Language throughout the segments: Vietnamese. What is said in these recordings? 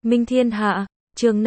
Minh Thiên Hạ, chương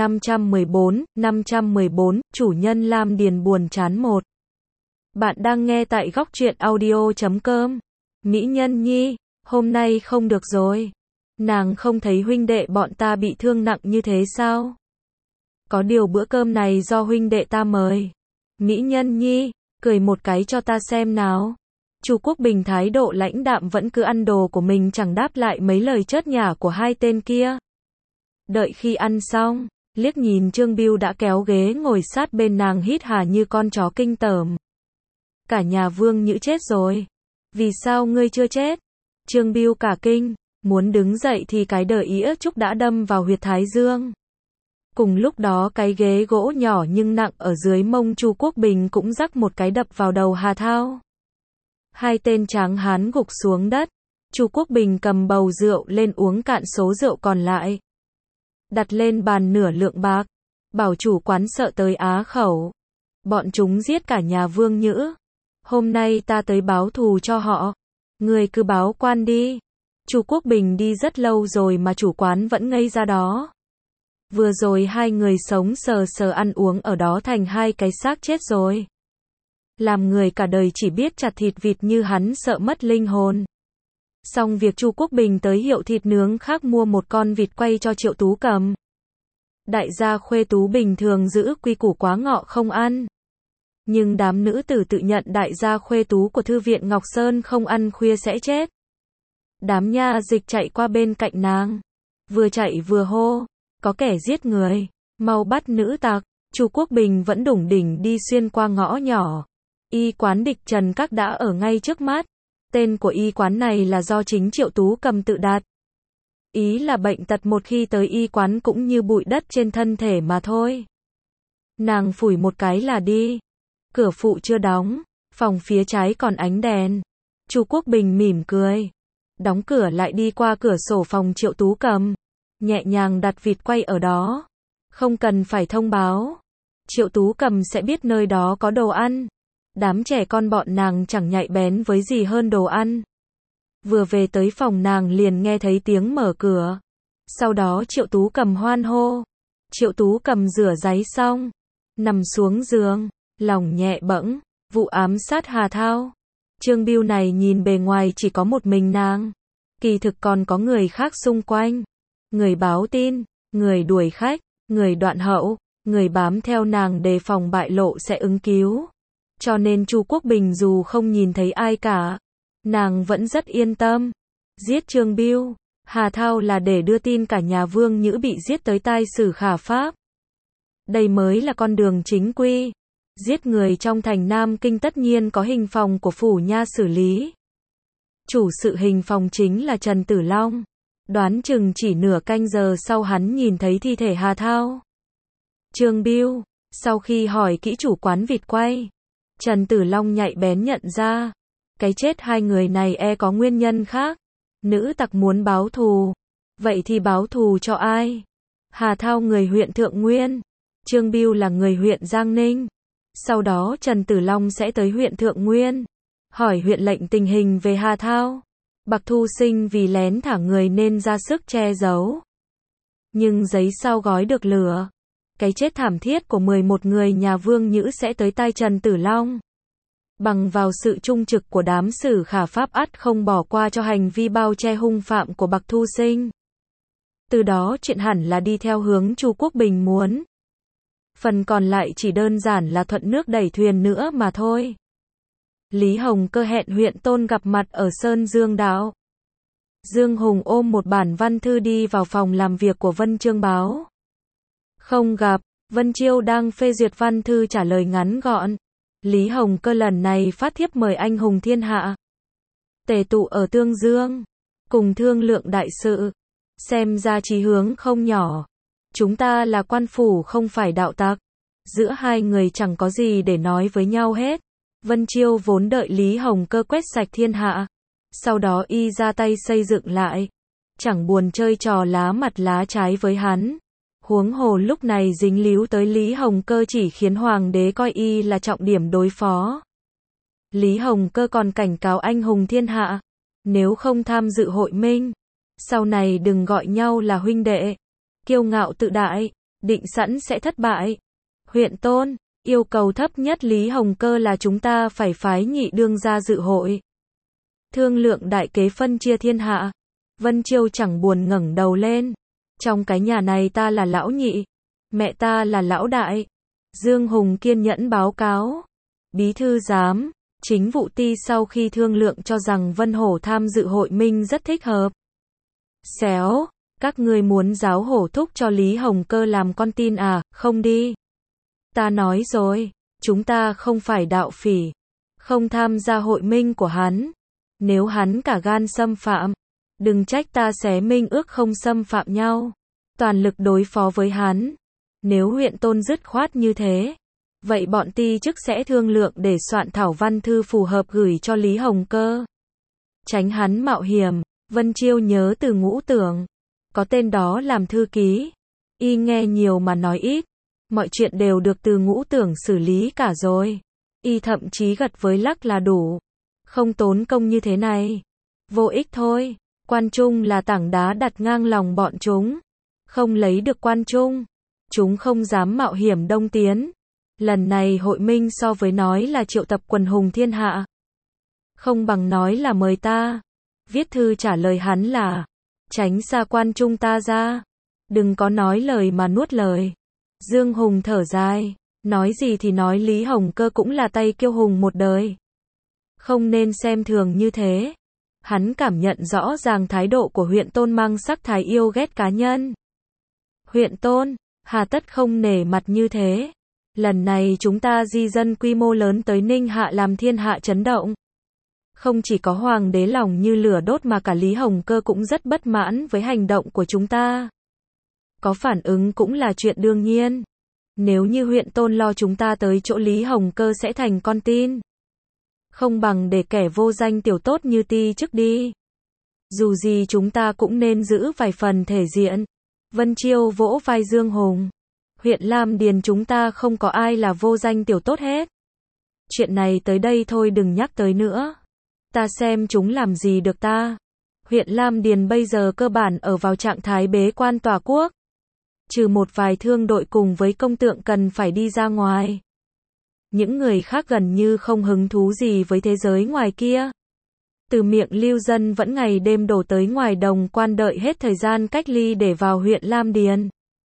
514, chủ nhân Lam Điền buồn chán 1. Bạn đang nghe tại góc truyện audio.com. Mỹ Nhân Nhi, hôm nay không được rồi. Nàng không thấy huynh đệ bọn ta bị thương nặng như thế sao? Có điều bữa cơm này do huynh đệ ta mời. Mỹ Nhân Nhi, cười một cái cho ta xem nào. Chu Quốc Bình thái độ lãnh đạm vẫn cứ ăn đồ của mình, chẳng đáp lại mấy lời chớt nhả của hai tên kia. Đợi khi ăn xong, liếc nhìn Trương Bưu đã kéo ghế ngồi sát bên nàng hít hà như con chó kinh tởm. Cả nhà Vương Nhữ chết rồi. Vì sao ngươi chưa chết? Trương Bưu cả kinh, muốn đứng dậy thì cái đờ ĩa trúc đã đâm vào huyệt thái dương. Cùng lúc đó cái ghế gỗ nhỏ nhưng nặng ở dưới mông Chu Quốc Bình cũng rắc một cái đập vào đầu Hà Thao. Hai tên tráng hán gục xuống đất. Chu Quốc Bình cầm bầu rượu lên uống cạn số rượu còn lại. Đặt lên bàn nửa lượng bạc. Bảo chủ quán sợ tới á khẩu. Bọn chúng giết cả nhà Vương Nhữ. Hôm nay ta tới báo thù cho họ. Người cứ báo quan đi. Chu Quốc Bình đi rất lâu rồi mà chủ quán vẫn ngây ra đó. Vừa rồi hai người sống sờ sờ ăn uống ở đó thành hai cái xác chết rồi. Làm người cả đời chỉ biết chặt thịt vịt như hắn sợ mất linh hồn. Xong việc Chu Quốc Bình tới hiệu thịt nướng khác mua một con vịt quay cho Triệu Tú cầm. Đại gia Khuê Tú bình thường giữ quy củ quá ngọ không ăn. Nhưng đám nữ tử tự nhận đại gia Khuê Tú của Thư viện Ngọc Sơn không ăn khuya sẽ chết. Đám nha dịch chạy qua bên cạnh nàng. Vừa chạy vừa hô. Có kẻ giết người. Mau bắt nữ tặc. Chu Quốc Bình vẫn đủng đỉnh đi xuyên qua ngõ nhỏ. Y quán Địch Trần Các đã ở ngay trước mắt. Tên của y quán này là do chính Triệu Tú cầm tự đặt. Ý là bệnh tật một khi tới y quán cũng như bụi đất trên thân thể mà thôi. Nàng phủi một cái là đi. Cửa phụ chưa đóng. Phòng phía trái còn ánh đèn. Chu Quốc Bình mỉm cười. Đóng cửa lại đi qua cửa sổ phòng Triệu Tú cầm. Nhẹ nhàng đặt vịt quay ở đó. Không cần phải thông báo. Triệu Tú cầm sẽ biết nơi đó có đồ ăn. Đám trẻ con bọn nàng chẳng nhạy bén với gì hơn đồ ăn. Vừa về tới phòng nàng liền nghe thấy tiếng mở cửa. Sau đó Triệu Tú cầm hoan hô. Triệu Tú cầm rửa ráy xong. Nằm xuống giường. Lòng nhẹ bẫng. Vụ ám sát Hà Thao. Trương Bưu này nhìn bề ngoài chỉ có một mình nàng. Kỳ thực còn có người khác xung quanh. Người báo tin. Người đuổi khách. Người đoạn hậu. Người bám theo nàng đề phòng bại lộ sẽ ứng cứu. Cho nên Chu Quốc Bình dù không nhìn thấy ai cả, nàng vẫn rất yên tâm. Giết Trương Bưu, Hà Thao là để đưa tin cả nhà Vương Nhữ bị giết tới tai Sử Khả Pháp. Đây mới là con đường chính quy. Giết người trong thành Nam Kinh tất nhiên có hình phòng của phủ nha xử lý. Chủ sự hình phòng chính là Trần Tử Long. Đoán chừng chỉ nửa canh giờ sau hắn nhìn thấy thi thể Hà Thao. Trương Bưu, sau khi hỏi kỹ chủ quán vịt quay, Trần Tử Long nhạy bén nhận ra, cái chết hai người này có nguyên nhân khác. Nữ tặc muốn báo thù. Vậy thì báo thù cho ai? Hà Thao người huyện Thượng Nguyên. Trương Bưu là người huyện Giang Ninh. Sau đó Trần Tử Long sẽ tới huyện Thượng Nguyên. Hỏi huyện lệnh tình hình về Hà Thao. Bạc Thu Sinh vì lén thả người nên ra sức che giấu. Nhưng giấy sau gói được lửa. Cái chết thảm thiết của 11 người nhà Vương Nhữ sẽ tới tai Trần Tử Long. Bằng vào sự trung trực của đám Sử Khả Pháp ắt không bỏ qua cho hành vi bao che hung phạm của Bạc Thu Sinh. Từ đó chuyện hẳn là đi theo hướng Chu Quốc Bình muốn. Phần còn lại chỉ đơn giản là thuận nước đẩy thuyền nữa mà thôi. Lý Hồng Cơ hẹn huyện Tôn gặp mặt ở Sơn Dương Đạo. Dương Hùng ôm một bản văn thư đi vào phòng làm việc của Vân Chương báo. Không gặp, Vân Chiêu đang phê duyệt văn thư trả lời ngắn gọn. Lý Hồng Cơ lần này phát thiếp mời anh hùng thiên hạ. Tề tụ ở Tương Dương. Cùng thương lượng đại sự. Xem ra chí hướng không nhỏ. Chúng ta là quan phủ không phải đạo tặc. Giữa hai người chẳng có gì để nói với nhau hết. Vân Chiêu vốn đợi Lý Hồng Cơ quét sạch thiên hạ. Sau đó y ra tay xây dựng lại. Chẳng buồn chơi trò lá mặt lá trái với hắn. Huống hồ lúc này dính líu tới Lý Hồng Cơ chỉ khiến hoàng đế coi y là trọng điểm đối phó. Lý Hồng Cơ còn cảnh cáo anh hùng thiên hạ. Nếu không tham dự hội minh, sau này đừng gọi nhau là huynh đệ. kiêu ngạo tự đại, định sẵn sẽ thất bại. Huyện Tôn, yêu cầu thấp nhất Lý Hồng Cơ là chúng ta phải phái nhị đương ra dự hội. Thương lượng đại kế phân chia thiên hạ. Vân Chiêu chẳng buồn ngẩng đầu lên. Trong cái nhà này ta là lão nhị, mẹ ta là lão đại. Dương Hùng kiên nhẫn báo cáo. Bí thư giám, chính vụ ty sau khi thương lượng cho rằng Vân Hổ tham dự hội minh rất thích hợp. Xéo, các ngươi muốn giáo hổ thúc cho Lý Hồng Cơ làm con tin à, không đi. Ta nói rồi, chúng ta không phải đạo phỉ, không tham gia hội minh của hắn. Nếu hắn cả gan xâm phạm, đừng trách ta xé minh ước không xâm phạm nhau. Toàn lực đối phó với hắn. Nếu huyện Tôn dứt khoát như thế, vậy bọn ty chức sẽ thương lượng để soạn thảo văn thư phù hợp gửi cho Lý Hồng Cơ. Tránh hắn mạo hiểm. Vân Chiêu nhớ từ Ngũ Tưởng. Có tên đó làm thư ký. Y nghe nhiều mà nói ít. Mọi chuyện đều được từ Ngũ Tưởng xử lý cả rồi. Y thậm chí gật với lắc là đủ. Không tốn công như thế này. Vô ích thôi. Quan Trung là tảng đá đặt ngang lòng bọn chúng. Không lấy được Quan Trung, chúng không dám mạo hiểm đông tiến. Lần này hội minh so với nói là triệu tập quần hùng thiên hạ, không bằng nói là mời ta. Viết thư trả lời hắn là, tránh xa Quan Trung ta ra. Đừng có nói lời mà nuốt lời. Dương Hùng thở dài, nói gì thì nói Lý Hồng Cơ cũng là tay kiêu hùng một đời. Không nên xem thường như thế. Hắn cảm nhận rõ ràng thái độ của huyện Tôn mang sắc thái yêu ghét cá nhân. Huyện Tôn, hà tất không nể mặt như thế. Lần này chúng ta di dân quy mô lớn tới Ninh Hạ làm thiên hạ chấn động. Không chỉ có hoàng đế lòng như lửa đốt mà cả Lý Hồng Cơ cũng rất bất mãn với hành động của chúng ta. Có phản ứng cũng là chuyện đương nhiên. Nếu như huyện Tôn lo chúng ta tới chỗ Lý Hồng Cơ sẽ thành con tin, không bằng để kẻ vô danh tiểu tốt như ty chức đi. Dù gì chúng ta cũng nên giữ vài phần thể diện. Vân Chiêu vỗ vai Dương Hùng. Huyện Lam Điền chúng ta không có ai là vô danh tiểu tốt hết. Chuyện này tới đây thôi đừng nhắc tới nữa. Ta xem chúng làm gì được ta. Huyện Lam Điền bây giờ cơ bản ở vào trạng thái bế quan tòa quốc. Trừ một vài thương đội cùng với công tượng cần phải đi ra ngoài. Những người khác gần như không hứng thú gì với thế giới ngoài kia. Từ miệng lưu dân vẫn ngày đêm đổ tới ngoài đồng quan đợi hết thời gian cách ly để vào huyện Lam Điền.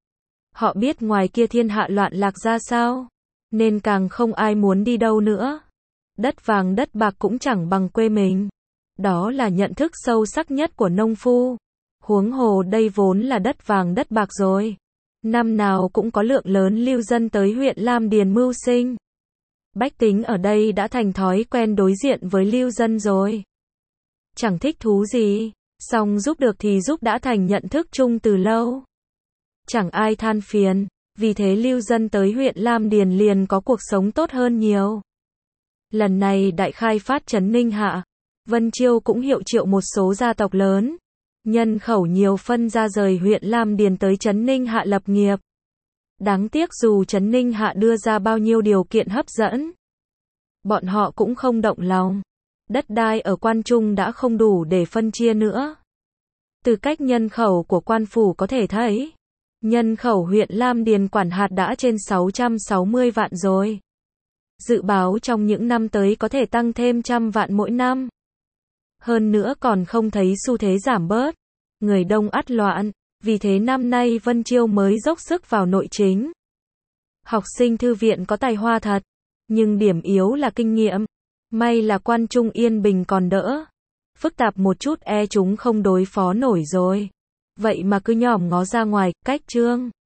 Họ biết ngoài kia thiên hạ loạn lạc ra sao, nên càng không ai muốn đi đâu nữa. Đất vàng đất bạc cũng chẳng bằng quê mình. Đó là nhận thức sâu sắc nhất của nông phu. Huống hồ đây vốn là đất vàng đất bạc rồi. Năm nào cũng có lượng lớn lưu dân tới huyện Lam Điền mưu sinh. Bách tính ở đây đã thành thói quen đối diện với lưu dân rồi. Chẳng thích thú gì, song giúp được thì giúp đã thành nhận thức chung từ lâu. Chẳng ai than phiền, vì thế lưu dân tới huyện Lam Điền liền có cuộc sống tốt hơn nhiều. Lần này đại khai phát trấn Ninh Hạ, Vân Chiêu cũng hiệu triệu một số gia tộc lớn, nhân khẩu nhiều phân ra rời huyện Lam Điền tới trấn Ninh Hạ lập nghiệp. Đáng tiếc dù trấn Ninh Hạ đưa ra bao nhiêu điều kiện hấp dẫn, bọn họ cũng không động lòng. Đất đai ở Quan Trung đã không đủ để phân chia nữa. Từ cách nhân khẩu của quan phủ có thể thấy, nhân khẩu huyện Lam Điền quản hạt đã trên 660 vạn rồi. Dự báo trong những năm tới có thể tăng thêm 100 vạn mỗi năm. Hơn nữa còn không thấy xu thế giảm bớt. Người đông ắt loạn, vì thế năm nay Vân Chiêu mới dốc sức vào nội chính. Học sinh thư viện có tài hoa thật, nhưng điểm yếu là kinh nghiệm. May là Quan Trung yên bình còn đỡ. Phức tạp một chút chúng không đối phó nổi rồi. Vậy mà cứ nhòm ngó ra ngoài, cách trương.